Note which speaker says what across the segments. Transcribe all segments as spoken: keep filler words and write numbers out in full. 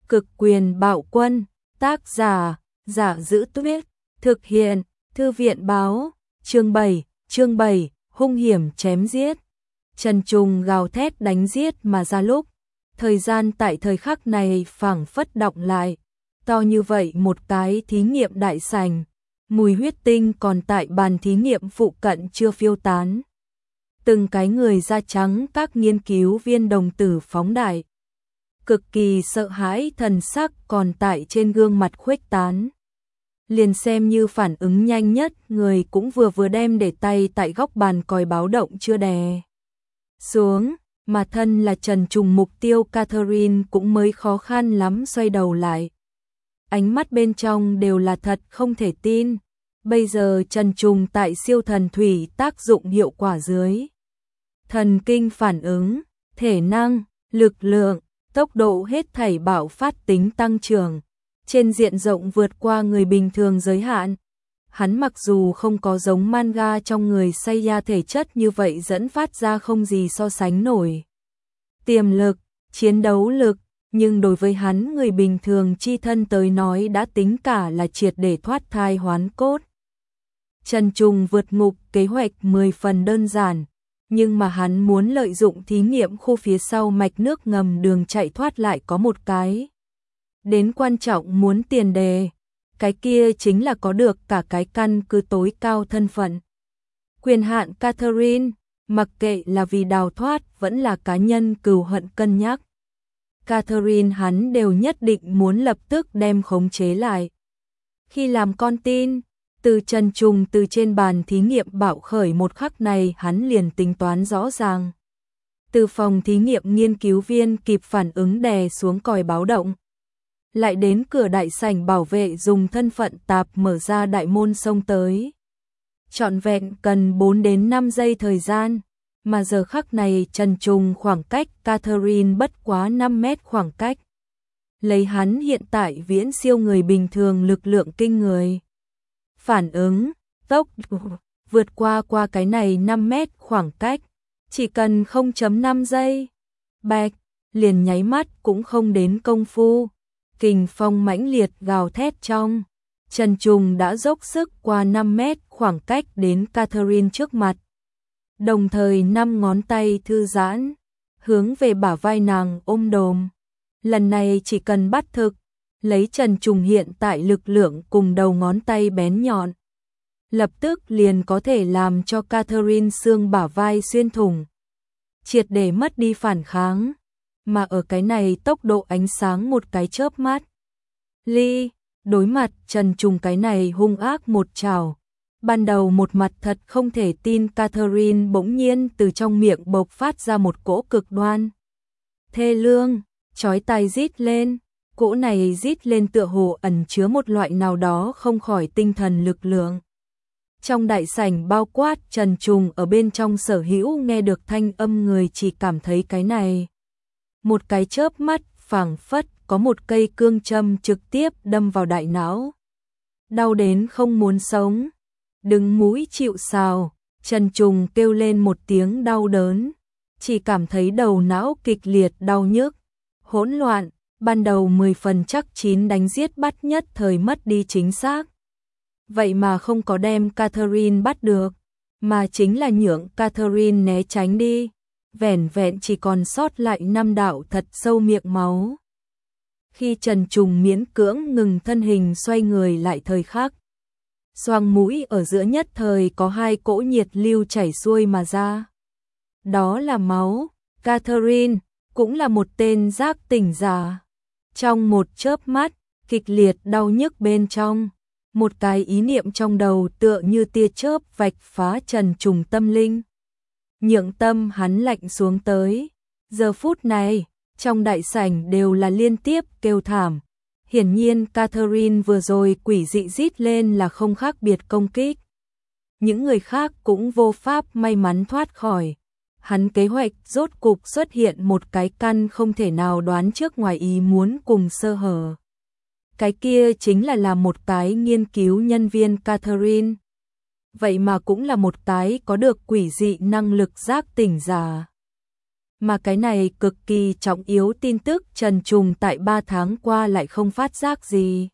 Speaker 1: Cực quyền bạo quân, tác giả, Giả Dữ Tuyết, thực hiện, Thư viện báo, chương bảy, chương bảy, hung hiểm chém giết. Trần Trùng gào thét đánh giết mà ra lúc, thời gian tại thời khắc này phảng phất đọng lại, to như vậy một cái thí nghiệm đại sảnh, mùi huyết tinh còn tại bàn thí nghiệm phụ cận chưa phiêu tán. Từng cái người da trắng các nghiên cứu viên đồng tử phóng đại, cực kỳ sợ hãi thần sắc còn tại trên gương mặt khuếch tán. Liền xem như phản ứng nhanh nhất, người cũng vừa vừa đem để tay tại góc bàn còi báo động chưa đè xuống, mà thân là Trần Trùng mục tiêu Catherine cũng mới khó khăn lắm xoay đầu lại. Ánh mắt bên trong đều là thật không thể tin. Bây giờ Trần Trùng tại siêu thần thủy tác dụng hiệu quả dưới, thần kinh phản ứng, thể năng, lực lượng, tốc độ hết thảy bạo phát tính tăng trưởng, trên diện rộng vượt qua người bình thường giới hạn. Hắn mặc dù không có giống manga trong người Seiya thể chất như vậy dẫn phát ra không gì so sánh nổi tiềm lực, chiến đấu lực, nhưng đối với hắn người bình thường chi thân tới nói đã tính cả là triệt để thoát thai hoán cốt. Trần Trùng vượt ngục kế hoạch mười phần đơn giản, nhưng mà hắn muốn lợi dụng thí nghiệm khu phía sau mạch nước ngầm đường chạy thoát lại có một cái đến quan trọng muốn tiền đề, cái kia chính là có được cả cái căn cứ tối cao thân phận. Quyền hạn Catherine, mặc kệ là vì đào thoát vẫn là cá nhân cừu hận cân nhắc, Catherine hắn đều nhất định muốn lập tức đem khống chế lại. Khi làm con tin, từ Trần Trùng từ trên bàn thí nghiệm bạo khởi một khắc này hắn liền tính toán rõ ràng. Từ phòng thí nghiệm nghiên cứu viên kịp phản ứng đè xuống còi báo động, lại đến cửa đại sảnh bảo vệ dùng thân phận tạp mở ra đại môn xông tới. Trọn vẹn cần bốn đến năm giây thời gian, mà giờ khắc này Trần Trùng khoảng cách Catherine bất quá năm mét khoảng cách. Lấy hắn hiện tại viễn siêu người bình thường lực lượng kinh người. Phản ứng, tốc vượt qua qua cái này năm mét khoảng cách, chỉ cần không phẩy năm giây. Bạch, liền nháy mắt cũng không đến công phu. Kình phong mãnh liệt gào thét trong, Trần Trùng đã dốc sức qua năm mét khoảng cách đến Catherine trước mặt. Đồng thời năm ngón tay thư giãn, hướng về bả vai nàng ôm đồm. Lần này chỉ cần bắt thực, lấy Trần Trùng hiện tại lực lượng cùng đầu ngón tay bén nhọn, lập tức liền có thể làm cho Catherine xương bả vai xuyên thủng, triệt để mất đi phản kháng. Mà ở cái này tốc độ ánh sáng một cái chớp mắt. Ly, đối mặt Trần Trùng cái này hung ác một trảo. Ban đầu một mặt thật không thể tin, Catherine bỗng nhiên từ trong miệng bộc phát ra một cỗ cực đoan thê lương, chói tai rít lên. Cỗ này rít lên tựa hồ ẩn chứa một loại nào đó không khỏi tinh thần lực lượng. Trong đại sảnh bao quát Trần Trùng ở bên trong sở hữu nghe được thanh âm người chỉ cảm thấy cái này. Một cái chớp mắt phảng phất có một cây cương châm trực tiếp đâm vào đại não. Đau đến không muốn sống. Đứng mũi chịu sào, Trần Trùng kêu lên một tiếng đau đớn. Chỉ cảm thấy đầu não kịch liệt đau nhức, hỗn loạn. Ban đầu mười phần chắc chín đánh giết bắt nhất thời mất đi chính xác. Vậy mà không có đem Catherine bắt được, mà chính là nhượng Catherine né tránh đi. Vẻn vẹn chỉ còn sót lại năm đạo thật sâu miệng máu. Khi Trần Trùng miễn cưỡng ngừng thân hình xoay người lại thời khắc, xoang mũi ở giữa nhất thời có hai cỗ nhiệt lưu chảy xuôi mà ra. Đó là máu. Catherine cũng là một tên giác tỉnh giả. Trong một chớp mắt, kịch liệt đau nhức bên trong, một cái ý niệm trong đầu tựa như tia chớp vạch phá Trần Trùng tâm linh. Nhượng tâm hắn lạnh xuống tới. Giờ phút này, trong đại sảnh đều là liên tiếp kêu thảm. Hiển nhiên Catherine vừa rồi quỷ dị rít lên là không khác biệt công kích. Những người khác cũng vô pháp may mắn thoát khỏi. Hắn kế hoạch rốt cục xuất hiện một cái căn không thể nào đoán trước ngoài ý muốn cùng sơ hở. Cái kia chính là là một cái nghiên cứu nhân viên Catherine. Vậy mà cũng là một cái có được quỷ dị năng lực giác tỉnh giả. Mà cái này cực kỳ trọng yếu tin tức Trần Trùng tại ba tháng qua lại không phát giác gì.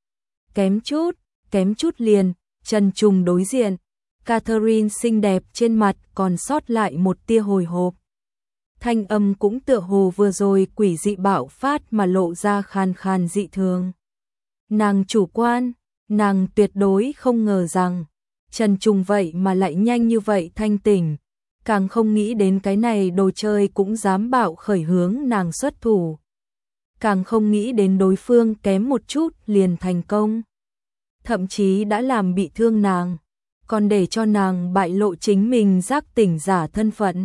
Speaker 1: Kém chút, kém chút liền, Trần Trùng đối diện, Catherine xinh đẹp trên mặt còn sót lại một tia hồi hộp. Thanh âm cũng tựa hồ vừa rồi quỷ dị bạo phát mà lộ ra khàn khàn dị thường. Nàng chủ quan, nàng tuyệt đối không ngờ rằng Trần Trùng vậy mà lại nhanh như vậy thanh tỉnh, càng không nghĩ đến cái này đồ chơi cũng dám bạo khởi hướng nàng xuất thủ. Càng không nghĩ đến đối phương kém một chút liền thành công. Thậm chí đã làm bị thương nàng, còn để cho nàng bại lộ chính mình giác tỉnh giả thân phận.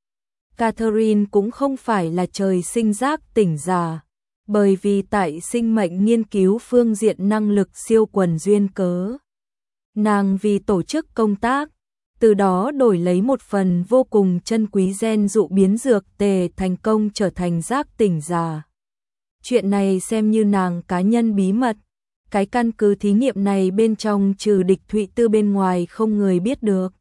Speaker 1: Catherine cũng không phải là trời sinh giác tỉnh giả, bởi vì tại sinh mệnh nghiên cứu phương diện năng lực siêu quần duyên cớ. Nàng vì tổ chức công tác, từ đó đổi lấy một phần vô cùng chân quý gen dụ biến dược tề thành công trở thành giác tỉnh giả. Chuyện này xem như nàng cá nhân bí mật, cái căn cứ thí nghiệm này bên trong trừ địch Thụy Tư bên ngoài không người biết được.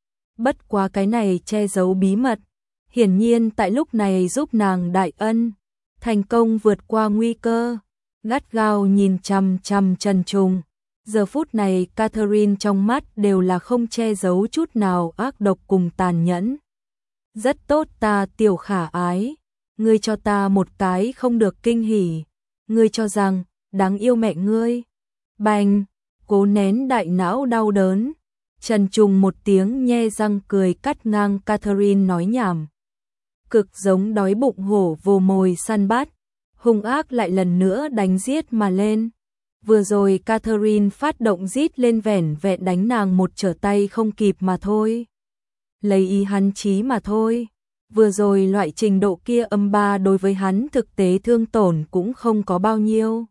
Speaker 1: Bất quá cái này che giấu bí mật, hiển nhiên tại lúc này giúp nàng đại ân, thành công vượt qua nguy cơ, gắt gao nhìn chằm chằm Trần Trùng. Giờ phút này Catherine trong mắt đều là không che giấu chút nào ác độc cùng tàn nhẫn. Rất tốt ta tiểu khả ái, ngươi cho ta một cái không được kinh hỉ, ngươi cho rằng đáng yêu mẹ ngươi. Bành, cố nén đại não đau đớn, Trần Trùng một tiếng nhe răng cười cắt ngang Catherine nói nhảm. Cực giống đói bụng hổ vồ mồi săn bắt, hung ác lại lần nữa đánh giết mà lên. Vừa rồi Catherine phát động rít lên vẻn vẹn đánh nàng một trở tay không kịp mà thôi. Lấy ý hắn chí mà thôi. Vừa rồi loại trình độ kia âm ba đối với hắn thực tế thương tổn cũng không có bao nhiêu.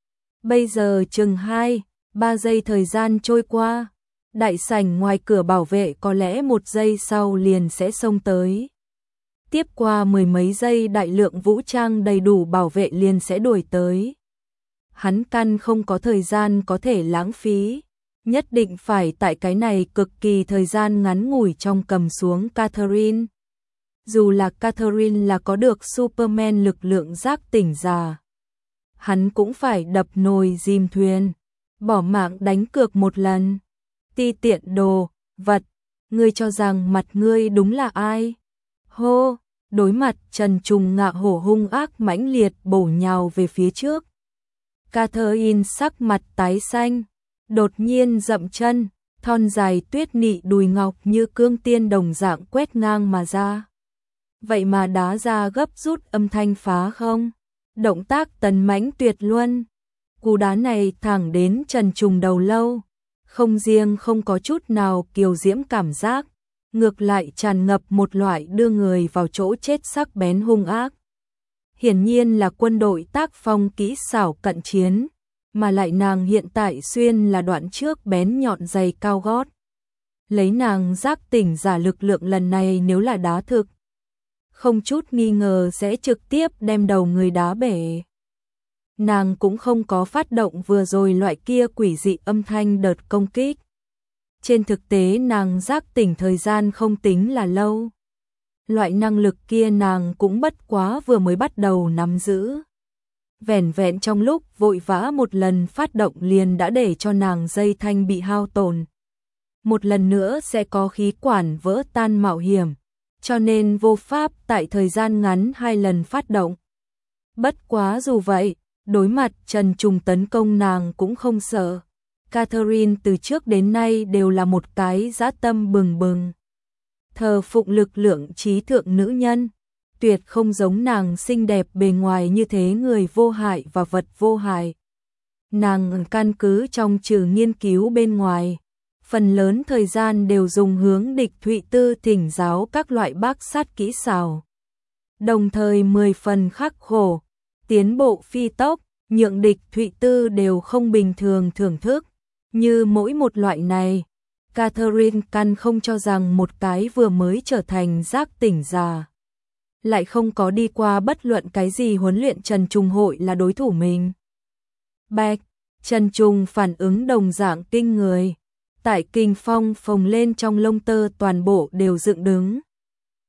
Speaker 1: Bây giờ chừng hai, ba giây thời gian trôi qua, đại sảnh ngoài cửa bảo vệ có lẽ một giây sau liền sẽ xông tới. Tiếp qua mười mấy giây đại lượng vũ trang đầy đủ bảo vệ liền sẽ đuổi tới. Hắn căn không có thời gian có thể lãng phí, nhất định phải tại cái này cực kỳ thời gian ngắn ngủi trong cầm xuống Catherine. Dù là Catherine là có được Superman lực lượng giác tỉnh giả, hắn cũng phải đập nồi dìm thuyền, bỏ mạng đánh cược một lần. Ti tiện đồ, vật, ngươi cho rằng mặt ngươi đúng là ai? Hô, đối mặt Trần Trùng ngạ hổ hung ác mãnh liệt bổ nhào về phía trước. Catherine sắc mặt tái xanh, đột nhiên dậm chân, thon dài tuyết nị đùi ngọc như cương tiên đồng dạng quét ngang mà ra. Vậy mà đá ra gấp rút âm thanh phá không, động tác tấn mãnh tuyệt luân. Cú đá này thẳng đến Trần Trùng đầu lâu, không riêng không có chút nào kiều diễm cảm giác, ngược lại tràn ngập một loại đưa người vào chỗ chết sắc bén hung ác. Hiển nhiên là quân đội tác phong kỹ xảo cận chiến, mà lại nàng hiện tại xuyên là đoạn trước bén nhọn giày cao gót. Lấy nàng giác tỉnh giả lực lượng lần này nếu là đá thực, không chút nghi ngờ sẽ trực tiếp đem đầu người đá bể. Nàng cũng không có phát động vừa rồi loại kia quỷ dị âm thanh đợt công kích. Trên thực tế nàng giác tỉnh thời gian không tính là lâu. Loại năng lực kia nàng cũng bất quá vừa mới bắt đầu nắm giữ. Vẻn vẹn trong lúc vội vã một lần phát động liền đã để cho nàng dây thanh bị hao tổn. Một lần nữa sẽ có khí quản vỡ tan mạo hiểm, cho nên vô pháp tại thời gian ngắn hai lần phát động. Bất quá dù vậy, đối mặt Trần Trùng tấn công nàng cũng không sợ. Catherine từ trước đến nay đều là một cái dã tâm bừng bừng, thờ phụng lực lượng trí thượng nữ nhân, tuyệt không giống nàng xinh đẹp bề ngoài như thế người vô hại và vật vô hại. Nàng căn cứ trong trừ nghiên cứu bên ngoài, phần lớn thời gian đều dùng hướng địch Thụy Tư thỉnh giáo các loại bác sát kỹ xảo. Đồng thời mười phần khắc khổ, tiến bộ phi tốc, nhượng địch Thụy Tư đều không bình thường thưởng thức. Như mỗi một loại này, Catherine căn không cho rằng một cái vừa mới trở thành giác tỉnh giả, lại không có đi qua bất luận cái gì huấn luyện Trần Trùng hội là đối thủ mình. Bạch, Trần Trùng phản ứng đồng dạng kinh người, tại kinh phong phồng lên trong lông tơ toàn bộ đều dựng đứng.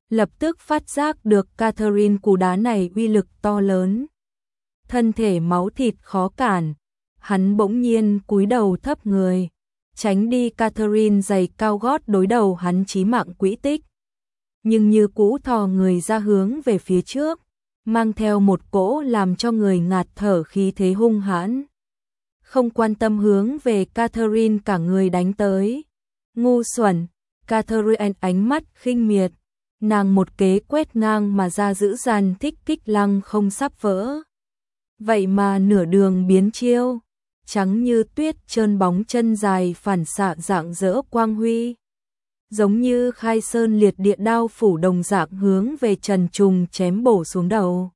Speaker 1: lập tức phát giác được Catherine cú đá này uy lực to lớn. Thân thể máu thịt khó cản, hắn bỗng nhiên cúi đầu thấp người, tránh đi Catherine giày cao gót đối đầu hắn chí mạng quỹ tích. Nhưng như cũ thò người ra hướng về phía trước, mang theo một cỗ làm cho người ngạt thở khí thế hung hãn. Không quan tâm hướng về Catherine cả người đánh tới. Ngu xuẩn, Catherine ánh mắt khinh miệt, nàng một kế quét ngang mà ra dữ dằn thích kích lăng không sắp vỡ. Vậy mà nửa đường biến chiêu, trắng như tuyết trơn bóng chân dài phản xạ dạng dỡ quang huy. Giống như khai sơn liệt địa đao phủ đồng dạng hướng về Trần Trùng chém bổ xuống đầu.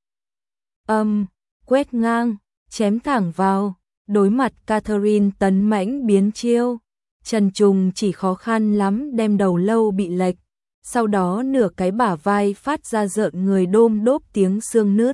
Speaker 1: Âm, quét ngang, chém thẳng vào, đối mặt Catherine tấn mãnh biến chiêu. Trần Trùng chỉ khó khăn lắm đem đầu lâu bị lệch, sau đó nửa cái bả vai phát ra rợn người đôm đốp tiếng xương nứt.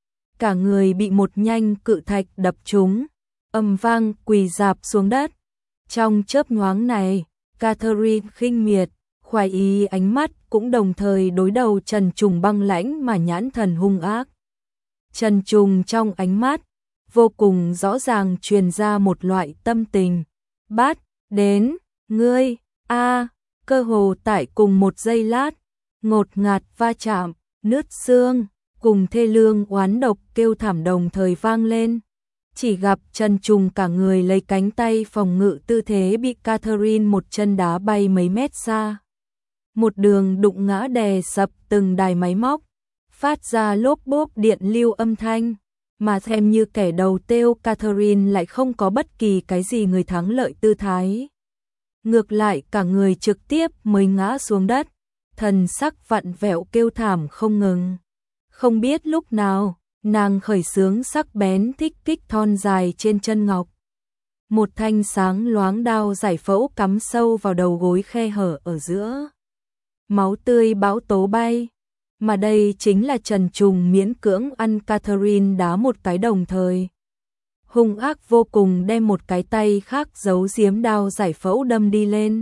Speaker 1: Cả người bị một nhanh cự thạch đập trúng, ầm vang quỳ rạp xuống đất. Trong chớp nhoáng này, Catherine khinh miệt, khoái ý ánh mắt cũng đồng thời đối đầu Trần Trùng băng lãnh mà nhãn thần hung ác. Trần Trùng trong ánh mắt, vô cùng rõ ràng truyền ra một loại tâm tình. Bắt, đến, ngươi, a cơ hồ tại cùng một giây lát, ngột ngạt va chạm, nứt xương, cùng thê lương oán độc kêu thảm đồng thời vang lên. Chỉ gặp Trần Trùng cả người lấy cánh tay phòng ngự tư thế bị Catherine một chân đá bay mấy mét xa. Một đường đụng ngã đè sập từng đài máy móc, phát ra lốp bốp điện lưu âm thanh, mà xem như kẻ đầu tiêu Catherine lại không có bất kỳ cái gì người thắng lợi tư thái. Ngược lại cả người trực tiếp mới ngã xuống đất, thần sắc vặn vẹo kêu thảm không ngừng. Không biết lúc nào, nàng khởi xướng sắc bén thích kích thon dài trên chân ngọc. Một thanh sáng loáng đao giải phẫu cắm sâu vào đầu gối khe hở ở giữa. Máu tươi bão tố bay, mà đây chính là Trần Trùng miễn cưỡng ăn Catherine đá một cái đồng thời. Hung ác vô cùng đem một cái tay khác giấu giếm đao giải phẫu đâm đi lên.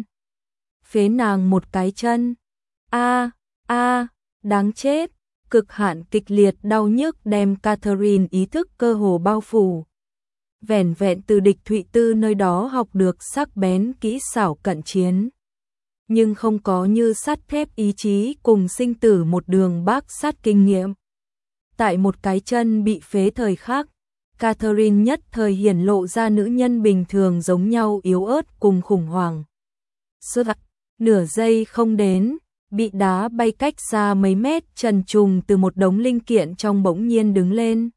Speaker 1: Phế nàng một cái chân. A, a, đáng chết. Cực hạn kịch liệt đau nhức đem Catherine ý thức cơ hồ bao phủ. Vẻn vẹn từ địch Thụy Tư nơi đó học được sắc bén kỹ xảo cận chiến. Nhưng không có như sắt thép ý chí cùng sinh tử một đường bác sát kinh nghiệm. Tại một cái chân bị phế thời khắc, Catherine nhất thời hiển lộ ra nữ nhân bình thường giống nhau yếu ớt cùng khủng hoảng. Suốt nửa giây không đến, bị đá bay cách xa mấy mét, Trần Trùng từ một đống linh kiện trong bỗng nhiên đứng lên.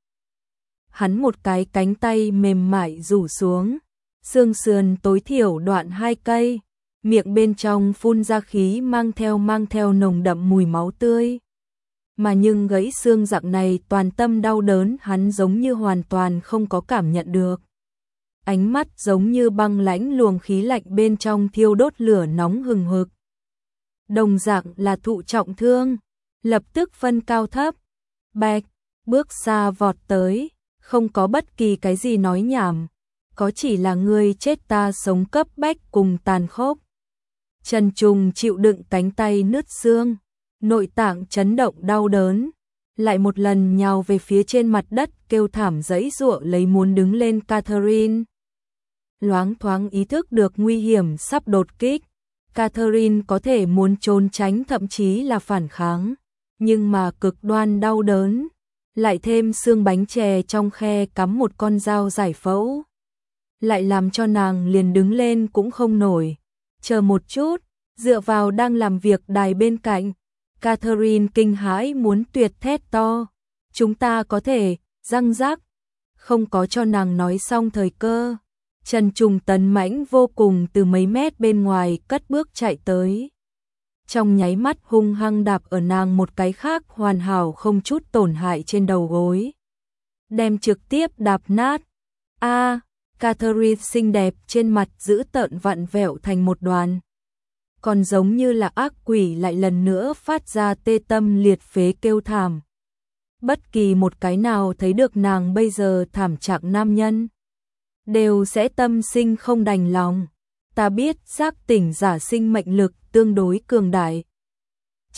Speaker 1: Hắn một cái cánh tay mềm mại rủ xuống, xương sườn tối thiểu đoạn hai cây, miệng bên trong phun ra khí mang theo mang theo nồng đậm mùi máu tươi. Mà nhưng gãy xương dạng này toàn tâm đau đớn hắn giống như hoàn toàn không có cảm nhận được. Ánh mắt giống như băng lãnh luồng khí lạnh bên trong thiêu đốt lửa nóng hừng hực. Đồng dạng là thụ trọng thương, lập tức phân cao thấp, bạch, bước xa vọt tới, không có bất kỳ cái gì nói nhảm, có chỉ là ngươi chết ta sống cấp bách cùng tàn khốc. Trần Trùng chịu đựng cánh tay nứt xương, nội tạng chấn động đau đớn, lại một lần nhào về phía trên mặt đất kêu thảm giãy giụa lấy muốn đứng lên Catherine. Loáng thoáng ý thức được nguy hiểm sắp đột kích. Catherine có thể muốn trốn tránh thậm chí là phản kháng, nhưng mà cực đoan đau đớn, lại thêm xương bánh chè trong khe cắm một con dao giải phẫu, lại làm cho nàng liền đứng lên cũng không nổi. Chờ một chút, dựa vào đang làm việc đài bên cạnh, Catherine kinh hãi muốn tuyệt thét to, chúng ta có thể, răng rắc, không có cho nàng nói xong thời cơ. Trần Trùng tấn mãnh vô cùng từ mấy mét bên ngoài cất bước chạy tới. Trong nháy mắt hung hăng đạp ở nàng một cái khác hoàn hảo không chút tổn hại trên đầu gối. Đem trực tiếp đạp nát. A, Catherine xinh đẹp trên mặt giữ tợn vặn vẹo thành một đoàn. Còn giống như là ác quỷ lại lần nữa phát ra tê tâm liệt phế kêu thảm. Bất kỳ một cái nào thấy được nàng bây giờ thảm trạng nam nhân, đều sẽ tâm sinh không đành lòng. Ta biết giác tỉnh giả sinh mệnh lực tương đối cường đại.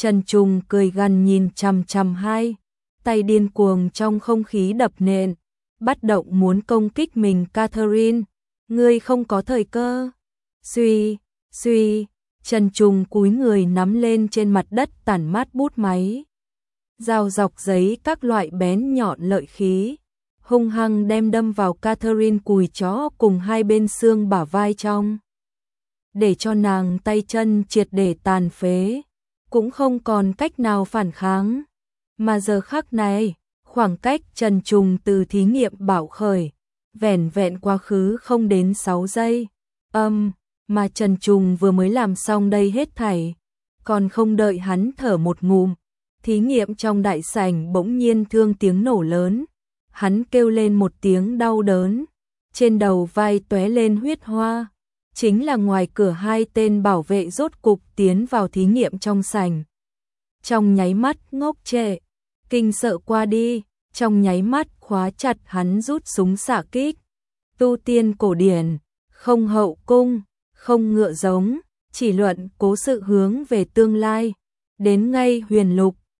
Speaker 1: Trần Trùng cười gằn nhìn chằm chằm hai, tay điên cuồng trong không khí đập nện, bắt động muốn công kích mình. Catherine, ngươi không có thời cơ. Suy, suy, Trần Trùng cúi người nắm lên trên mặt đất tản mát bút máy. Dao dọc giấy các loại bén nhọn lợi khí, hung hăng đem đâm vào Catherine cùi chó cùng hai bên xương bả vai trong. Để cho nàng tay chân triệt để tàn phế, cũng không còn cách nào phản kháng. Mà giờ khắc này, khoảng cách Trần Trùng từ thí nghiệm bảo khởi, vẻn vẹn quá khứ không đến sáu giây. Âm, mà Trần Trùng vừa mới làm xong đây hết thảy, còn không đợi hắn thở một ngụm, thí nghiệm trong đại sảnh bỗng nhiên thương tiếng nổ lớn. Hắn kêu lên một tiếng đau đớn, trên đầu vai tóe lên huyết hoa. Chính là ngoài cửa hai tên bảo vệ rốt cục tiến vào thí nghiệm trong sảnh. Trong nháy mắt ngốc trệ, kinh sợ qua đi, trong nháy mắt khóa chặt hắn rút súng xạ kích. Tu tiên cổ điển, không hậu cung, không ngựa giống, chỉ luận cố sự hướng về tương lai. Đến ngay huyền lục,